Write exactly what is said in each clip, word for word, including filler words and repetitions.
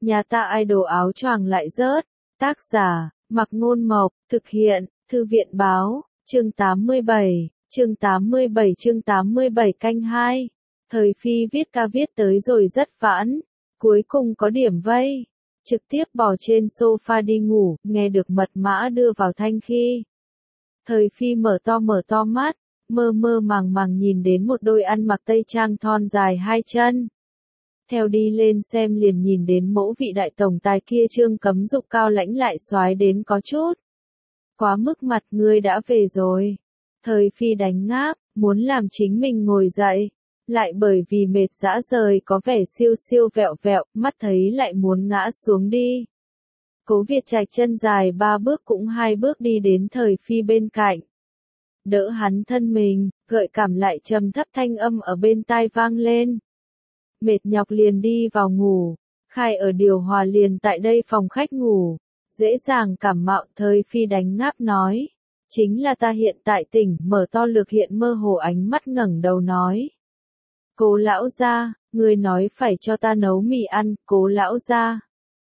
Nhà ta idol áo choàng lại rớt. Tác giả, Mặc Ngôn Mộc, thực hiện, Thư viện Báo, chương tám mươi bảy, chương tám mươi bảy chương tám mươi bảy canh hai. Thời Phi viết ca viết tới rồi rất vãn, cuối cùng có điểm vây. Trực tiếp bò trên sofa đi ngủ, nghe được mật mã đưa vào thanh khi. Thời Phi mở to mở to mắt, mơ mơ màng màng nhìn đến một đôi ăn mặc tây trang thon dài hai chân. Theo đi lên xem liền nhìn đến mẫu vị đại tổng tài kia Trương Cấm Dục cao lãnh lại soái đến có chút. Quá mức mặt, ngươi đã về rồi. Thời Phi đánh ngáp, muốn làm chính mình ngồi dậy. Lại bởi vì mệt dã rời có vẻ siêu siêu vẹo vẹo, mắt thấy lại muốn ngã xuống đi. Cố Việt Trạch chân dài ba bước cũng hai bước đi đến Thời Phi bên cạnh. Đỡ hắn thân mình, gợi cảm lại trầm thấp thanh âm ở bên tai vang lên. Mệt nhọc liền đi vào ngủ, khai ở điều hòa liền tại đây phòng khách ngủ, dễ dàng cảm mạo. Thời Phi đánh ngáp nói, chính là ta hiện tại tỉnh, mở to lực hiện mơ hồ ánh mắt ngẩng đầu nói. Cố lão gia, người nói phải cho ta nấu mì ăn, Cố lão gia.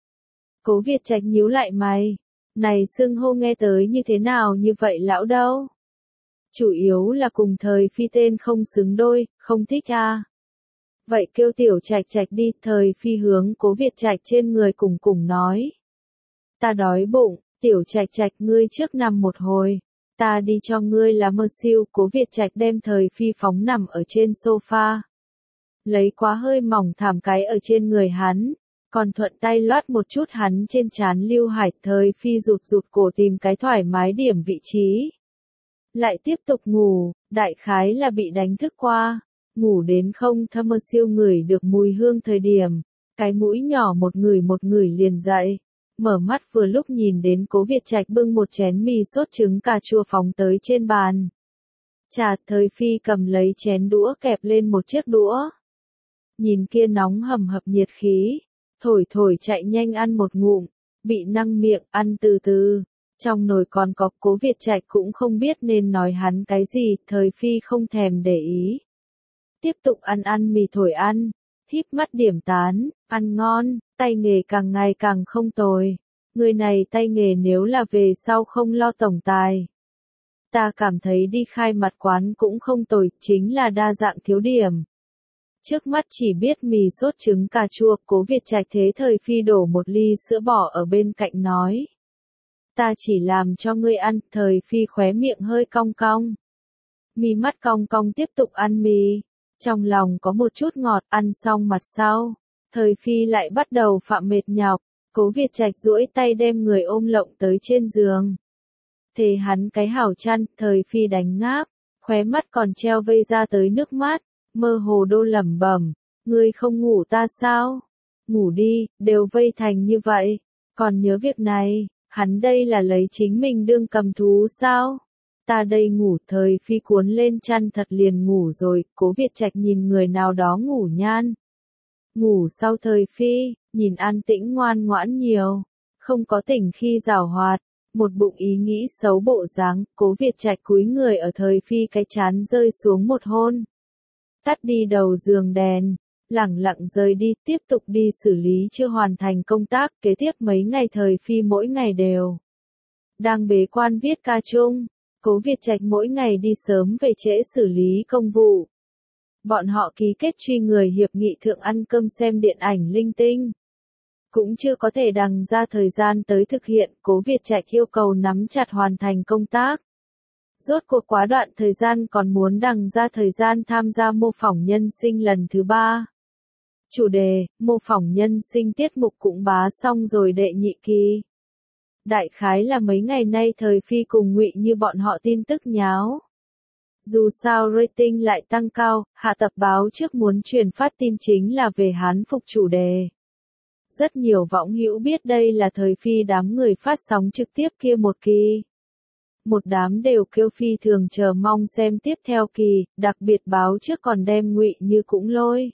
Cố Việt Trạch nhíu lại mày, này xưng hô nghe tới như thế nào như vậy lão đâu? Chủ yếu là cùng Thời Phi tên không xứng đôi, không thích à. Vậy kêu Tiểu Trạch Trạch đi. Thời Phi hướng Cố Việt Trạch trên người cùng cùng nói. Ta đói bụng, Tiểu Trạch Trạch ngươi trước nằm một hồi, ta đi cho ngươi lá mơ siêu. Cố Việt Trạch đem Thời Phi phóng nằm ở trên sofa. Lấy quá hơi mỏng thảm cái ở trên người hắn, còn thuận tay loát một chút hắn trên trán lưu hải. Thời Phi rụt rụt cổ tìm cái thoải mái điểm vị trí. Lại tiếp tục ngủ, đại khái là bị đánh thức qua. Ngủ đến không thơ mơ siêu ngửi được mùi hương thời điểm, cái mũi nhỏ một người một người liền dậy, mở mắt vừa lúc nhìn đến Cố Việt Trạch bưng một chén mì sốt trứng cà chua phóng tới trên bàn. Chà. Thời Phi cầm lấy chén đũa kẹp lên một chiếc đũa. Nhìn kia nóng hầm hập nhiệt khí, thổi thổi chạy nhanh ăn một ngụm, bị năng miệng, ăn từ từ. Trong nồi còn có. Cố Việt Trạch cũng không biết nên nói hắn cái gì, Thời Phi không thèm để ý. Tiếp tục ăn ăn mì thổi ăn, híp mắt điểm tán, ăn ngon, tay nghề càng ngày càng không tồi. Người này tay nghề nếu là về sau không lo tổng tài. Ta cảm thấy đi khai mặt quán cũng không tồi, chính là đa dạng thiếu điểm. Trước mắt chỉ biết mì sốt trứng cà chua. Cố Việt Trạch thế Thời Phi đổ một ly sữa bò ở bên cạnh nói. Ta chỉ làm cho ngươi ăn. Thời Phi khóe miệng hơi cong cong. Mi mắt cong cong tiếp tục ăn mì. Trong lòng có một chút ngọt. Ăn xong mặt sau, Thời Phi lại bắt đầu phạm mệt nhọc. Cố Việt Trạch duỗi tay đem người ôm lộng tới trên giường. Thề hắn cái hảo chăn. Thời Phi đánh ngáp, khóe mắt còn treo vây ra tới nước mắt, mơ hồ đô lẩm bẩm, ngươi không ngủ ta sao? Ngủ đi, đều vây thành như vậy, còn nhớ việc này, hắn đây là lấy chính mình đương cầm thú sao? Ta đây ngủ. Thời Phi cuốn lên chăn thật liền ngủ rồi. Cố Việt Trạch nhìn người nào đó ngủ nhan. Ngủ sau Thời Phi, nhìn an tĩnh ngoan ngoãn nhiều, không có tỉnh khi giảo hoạt, một bụng ý nghĩ xấu bộ dáng. Cố Việt Trạch cúi người ở Thời Phi cái chán rơi xuống một hôn. Tắt đi đầu giường đèn, lẳng lặng rời đi, tiếp tục đi xử lý chưa hoàn thành công tác. Kế tiếp mấy ngày Thời Phi mỗi ngày đều đang bế quan viết ca chung. Cố Việt Trạch mỗi ngày đi sớm về trễ xử lý công vụ. Bọn họ ký kết truy người hiệp nghị thượng ăn cơm xem điện ảnh linh tinh. Cũng chưa có thể đằng ra thời gian tới thực hiện. Cố Việt Trạch yêu cầu nắm chặt hoàn thành công tác. Rốt cuộc quá đoạn thời gian còn muốn đằng ra thời gian tham gia mô phỏng nhân sinh lần thứ ba. Chủ đề, mô phỏng nhân sinh tiết mục cũng bá xong rồi đệ nhị kỳ. Đại khái là mấy ngày nay Thời Phi cùng Ngụy Như bọn họ tin tức nháo. Dù sao rating lại tăng cao, hạ tập báo trước muốn truyền phát tin chính là về Hán phục chủ đề. Rất nhiều võng hữu biết đây là Thời Phi đám người phát sóng trực tiếp kia một kỳ. Một đám đều kêu phi thường chờ mong xem tiếp theo kỳ, đặc biệt báo trước còn đem Ngụy Như cũng lôi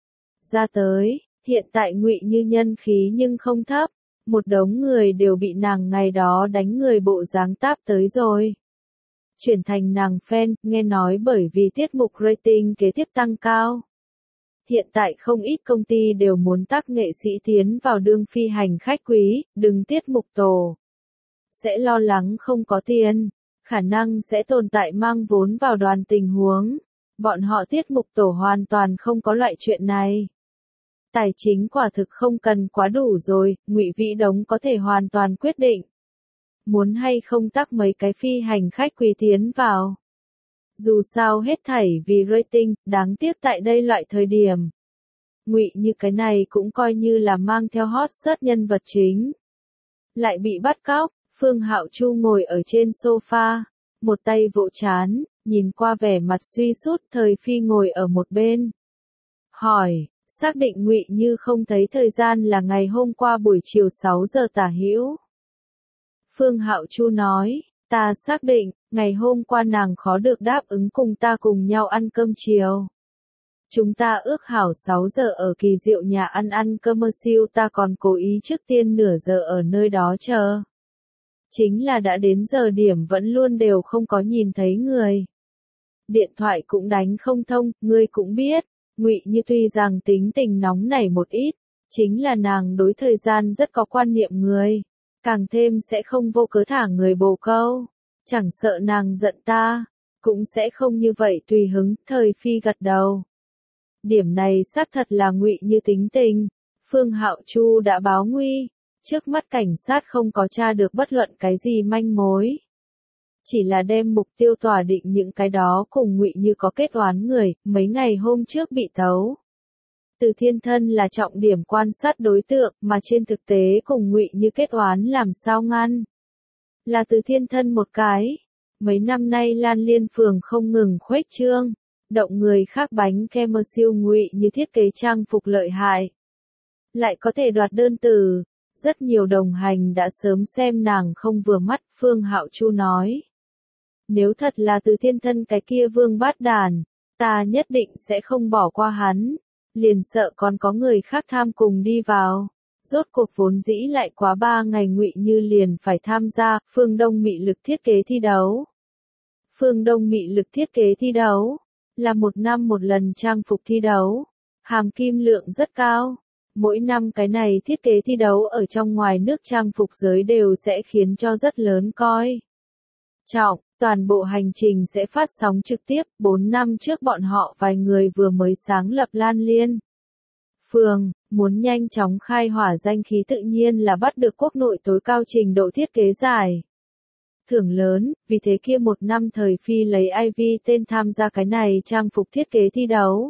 ra tới. Hiện tại Ngụy Như nhân khí nhưng không thấp, một đống người đều bị nàng ngày đó đánh người bộ dáng táp tới rồi. Chuyển thành nàng fan, nghe nói bởi vì tiết mục rating kế tiếp tăng cao. Hiện tại không ít công ty đều muốn tác nghệ sĩ tiến vào đương phi hành khách quý, đừng tiết mục tổ. Sẽ lo lắng không có tiền, khả năng sẽ tồn tại mang vốn vào đoàn tình huống. Bọn họ tiết mục tổ hoàn toàn không có loại chuyện này. Tài chính quả thực không cần quá đủ rồi, Ngụy Vĩ Đống có thể hoàn toàn quyết định. Muốn hay không tác mấy cái phi hành khách quý tiến vào. Dù sao hết thảy vì rating, đáng tiếc tại đây loại thời điểm. Ngụy Như cái này cũng coi như là mang theo hot search nhân vật chính. Lại bị bắt cóc, Phương Hạo Chu ngồi ở trên sofa, một tay vỗ trán, nhìn qua vẻ mặt suy sút, Thời Phi ngồi ở một bên. Hỏi, xác định Ngụy Như không thấy thời gian là ngày hôm qua buổi chiều sáu giờ tả hữu. Phương Hạo Chu nói, ta xác định, ngày hôm qua nàng khó được đáp ứng cùng ta cùng nhau ăn cơm chiều. Chúng ta ước hảo sáu giờ ở Kỳ Diệu nhà ăn ăn cơm siêu, ta còn cố ý trước tiên nửa giờ ở nơi đó chờ. Chính là đã đến giờ điểm vẫn luôn đều không có nhìn thấy người. Điện thoại cũng đánh không thông, ngươi cũng biết, Ngụy Như tuy rằng tính tình nóng nảy một ít, chính là nàng đối thời gian rất có quan niệm người, càng thêm sẽ không vô cớ thả người bồ câu, chẳng sợ nàng giận ta, cũng sẽ không như vậy tùy hứng. Thời Phi gật đầu. Điểm này xác thật là Ngụy Như tính tình. Phương Hạo Chu đã báo nguy, trước mắt cảnh sát không có tra được bất luận cái gì manh mối. Chỉ là đem mục tiêu tỏa định những cái đó cùng Ngụy Như có kết oán người, mấy ngày hôm trước bị tấu. Từ Thiên Thân là trọng điểm quan sát đối tượng, mà trên thực tế cùng Ngụy Như kết oán làm sao ngăn. Là Từ Thiên Thân một cái. Mấy năm nay Lan Liên Phường không ngừng khuếch trương, động người khác bánh kem siêu. Ngụy Như thiết kế trang phục lợi hại, lại có thể đoạt đơn từ, rất nhiều đồng hành đã sớm xem nàng không vừa mắt. Phương Hạo Chu nói, nếu thật là Từ Thiên Thân cái kia vương bát đàn, ta nhất định sẽ không bỏ qua hắn, liền sợ còn có người khác tham cùng đi vào. Rốt cuộc vốn dĩ lại quá ba ngày Ngụy Như liền phải tham gia Phương Đông mị lực thiết kế thi đấu. Phương Đông mị lực thiết kế thi đấu là một năm một lần trang phục thi đấu, hàm kim lượng rất cao. Mỗi năm cái này thiết kế thi đấu ở trong ngoài nước trang phục giới đều sẽ khiến cho rất lớn coi trọng. Toàn bộ hành trình sẽ phát sóng trực tiếp. Bốn năm trước bọn họ vài người vừa mới sáng lập Lan Liên Phường, muốn nhanh chóng khai hỏa danh khí tự nhiên là bắt được quốc nội tối cao trình độ thiết kế giải thưởng lớn, vì thế kia một năm Thời Phi lấy i vê tên tham gia cái này trang phục thiết kế thi đấu.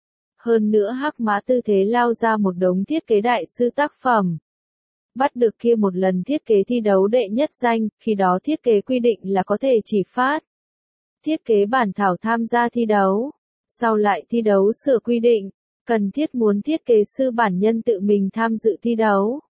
Hơn nữa hắc mã tư thế lao ra một đống thiết kế đại sư tác phẩm. Bắt được kia một lần thiết kế thi đấu đệ nhất danh, khi đó thiết kế quy định là có thể chỉ phát thiết kế bản thảo tham gia thi đấu. Sau lại thi đấu sửa quy định, cần thiết muốn thiết kế sư bản nhân tự mình tham dự thi đấu.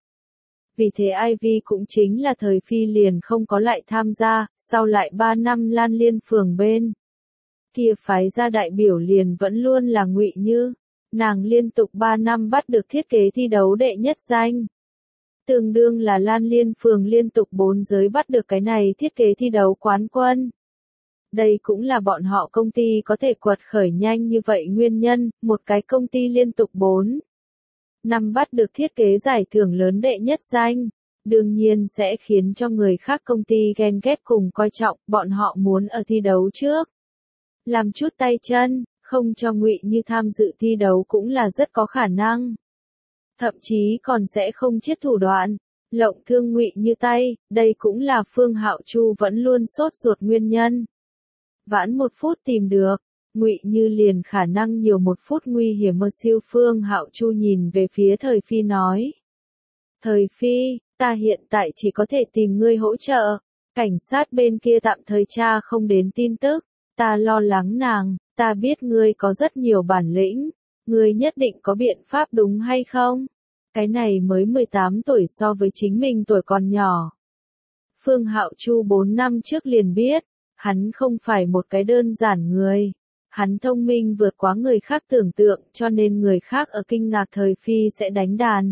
Vì thế i vê cũng chính là Thời Phi liền không có lại tham gia, sau lại ba năm Lan Liên Phường bên kia phái ra đại biểu liền vẫn luôn là Ngụy Như. Nàng liên tục ba năm bắt được thiết kế thi đấu đệ nhất danh. Tương đương là Lan Liên Phường liên tục bốn giới bắt được cái này thiết kế thi đấu quán quân. Đây cũng là bọn họ công ty có thể quật khởi nhanh như vậy nguyên nhân, một cái công ty liên tục bốn năm bắt được thiết kế giải thưởng lớn đệ nhất danh. Đương nhiên sẽ khiến cho người khác công ty ghen ghét cùng coi trọng, bọn họ muốn ở thi đấu trước làm chút tay chân, không cho Ngụy Như tham dự thi đấu cũng là rất có khả năng. Thậm chí còn sẽ không chiết thủ đoạn, lộng thương Ngụy Như tay, đây cũng là Phương Hạo Chu vẫn luôn sốt ruột nguyên nhân. Vãn một phút tìm được, Ngụy Như liền khả năng nhiều một phút nguy hiểm mơ siêu. Phương Hạo Chu nhìn về phía Thời Phi nói. Thời Phi, ta hiện tại chỉ có thể tìm ngươi hỗ trợ, cảnh sát bên kia tạm thời tra không đến tin tức, ta lo lắng nàng, ta biết ngươi có rất nhiều bản lĩnh, ngươi nhất định có biện pháp đúng hay không? Cái này mới mười tám tuổi so với chính mình tuổi còn nhỏ. Phương Hạo Chu bốn năm trước liền biết, hắn không phải một cái đơn giản người. Hắn thông minh vượt quá người khác tưởng tượng, cho nên người khác ở kinh ngạc Thời Phi sẽ đánh đàn,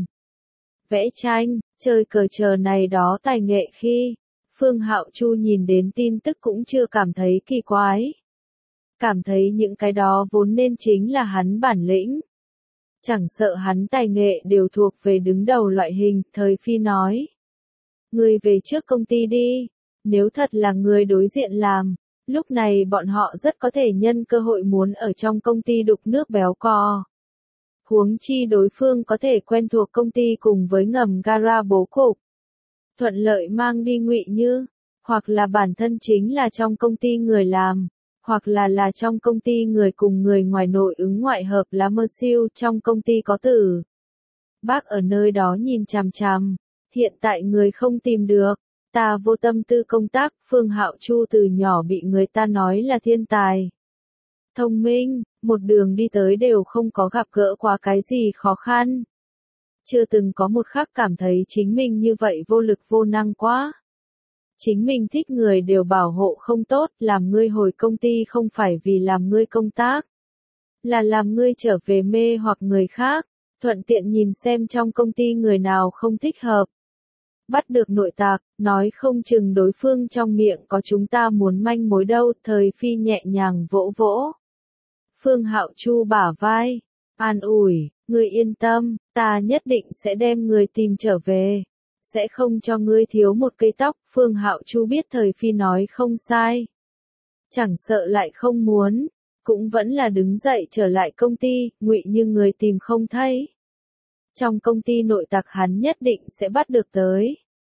vẽ tranh, chơi cờ chờ này đó tài nghệ khi. Phương Hạo Chu nhìn đến tin tức cũng chưa cảm thấy kỳ quái. Cảm thấy những cái đó vốn nên chính là hắn bản lĩnh. Chẳng sợ hắn tài nghệ đều thuộc về đứng đầu loại hình, Thời Phi nói. Ngươi về trước công ty đi, nếu thật là người đối diện làm, lúc này bọn họ rất có thể nhân cơ hội muốn ở trong công ty đục nước béo cò. Huống chi đối phương có thể quen thuộc công ty cùng với ngầm gara bố cục. Thuận lợi mang đi Ngụy Như, hoặc là bản thân chính là trong công ty người làm, hoặc là là trong công ty người cùng người ngoài nội ứng ngoại hợp lá mơ siêu trong công ty có tử. Bác ở nơi đó nhìn chằm chằm, hiện tại người không tìm được, ta vô tâm tư công tác, Phương Hạo Chu từ nhỏ bị người ta nói là thiên tài. Thông minh, một đường đi tới đều không có gặp gỡ qua cái gì khó khăn. Chưa từng có một khắc cảm thấy chính mình như vậy vô lực vô năng quá. Chính mình thích người đều bảo hộ không tốt, làm ngươi hồi công ty không phải vì làm ngươi công tác, là làm ngươi trở về mê hoặc người khác, thuận tiện nhìn xem trong công ty người nào không thích hợp. Bắt được nội tạc, nói không chừng đối phương trong miệng có chúng ta muốn manh mối đâu, Thời Phi nhẹ nhàng vỗ vỗ Phương Hạo Chu bả vai, an ủi, ngươi yên tâm, ta nhất định sẽ đem người tìm trở về, sẽ không cho ngươi thiếu một cây tóc. Phương Hạo Chu biết Thời Phi nói không sai, chẳng sợ lại không muốn, cũng vẫn là đứng dậy trở lại công ty. Ngụy Như người tìm không thấy, trong công ty nội tặc hắn nhất định sẽ bắt được tới,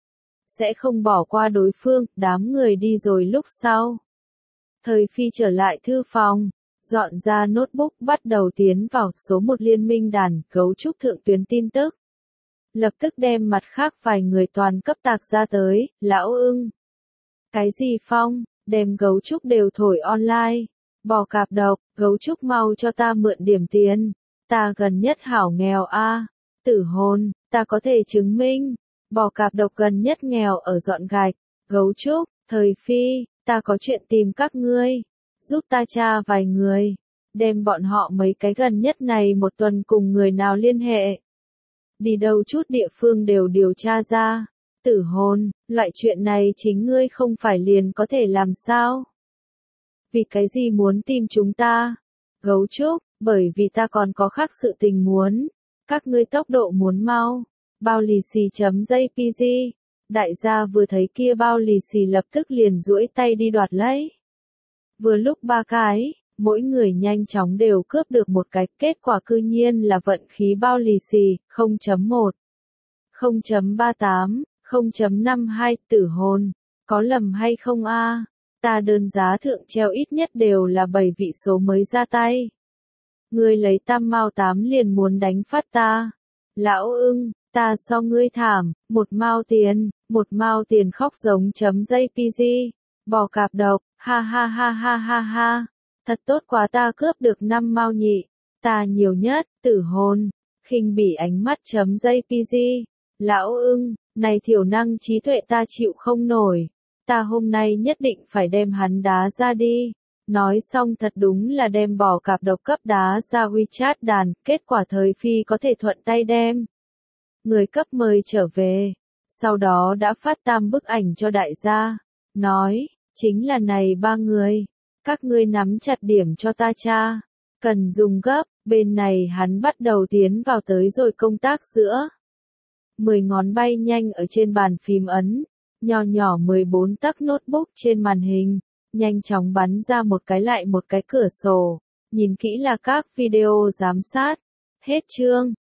sẽ không bỏ qua đối phương. Đám người đi rồi lúc sau, Thời Phi trở lại thư phòng, dọn ra notebook bắt đầu tiến vào số một liên minh đàn cấu trúc thượng tuyến tin tức. Lập tức đem mặt khác vài người toàn cấp tạc ra tới, lão ưng. Cái gì Phong, đem gấu trúc đều thổi online. Bò cạp độc, gấu trúc mau cho ta mượn điểm tiền. Ta gần nhất hảo nghèo a. Tử hồn, ta có thể chứng minh. Bò cạp độc gần nhất nghèo ở dọn gạch. Gấu trúc, Thời Phi, ta có chuyện tìm các ngươi. Giúp ta tra vài người. Đem bọn họ mấy cái gần nhất này một tuần cùng người nào liên hệ. Đi đâu chút địa phương đều điều tra ra. Tử hồn, loại chuyện này chính ngươi không phải liền có thể làm sao? Vì cái gì muốn tìm chúng ta? Gấu trúc, bởi vì ta còn có khác sự tình muốn. Các ngươi tốc độ muốn mau. Bao lì xì.jpg. Đại gia vừa thấy kia bao lì xì lập tức liền duỗi tay đi đoạt lấy. Vừa lúc ba cái, mỗi người nhanh chóng đều cướp được một cái, kết quả cư nhiên là vận khí bao lì xì, không chấm một, không chấm ba tám, không chấm năm hai. Tử hồn, có lầm hay không a? Ta đơn giá thượng treo ít nhất đều là bảy vị số mới ra tay. Ngươi lấy tam mao tám liền muốn đánh phát ta. Lão ưng, ta so ngươi thảm, một mao tiền, một mao tiền khóc giống chấm jpg. Bò cạp độc, ha ha ha ha ha ha. Thật tốt quá, ta cướp được năm mao nhị. Ta nhiều nhất. Tử hồn, khinh bỉ ánh mắt chấm jpg. Lão ưng, này thiểu năng trí tuệ ta chịu không nổi. Ta hôm nay nhất định phải đem hắn đá ra đi. Nói xong thật đúng là đem bò cạp độc cấp đá ra WeChat đàn, kết quả Thời Phi có thể thuận tay đem người cấp mời trở về. Sau đó đã phát tam bức ảnh cho đại gia. Nói, chính là này ba người. Các ngươi nắm chặt điểm cho ta cha. Cần dùng gấp, bên này hắn bắt đầu tiến vào tới rồi công tác giữa. Mười ngón bay nhanh ở trên bàn phím ấn. Nhỏ nhỏ mười bốn tấc notebook trên màn hình. Nhanh chóng bắn ra một cái lại một cái cửa sổ. Nhìn kỹ là các video giám sát. Hết chương.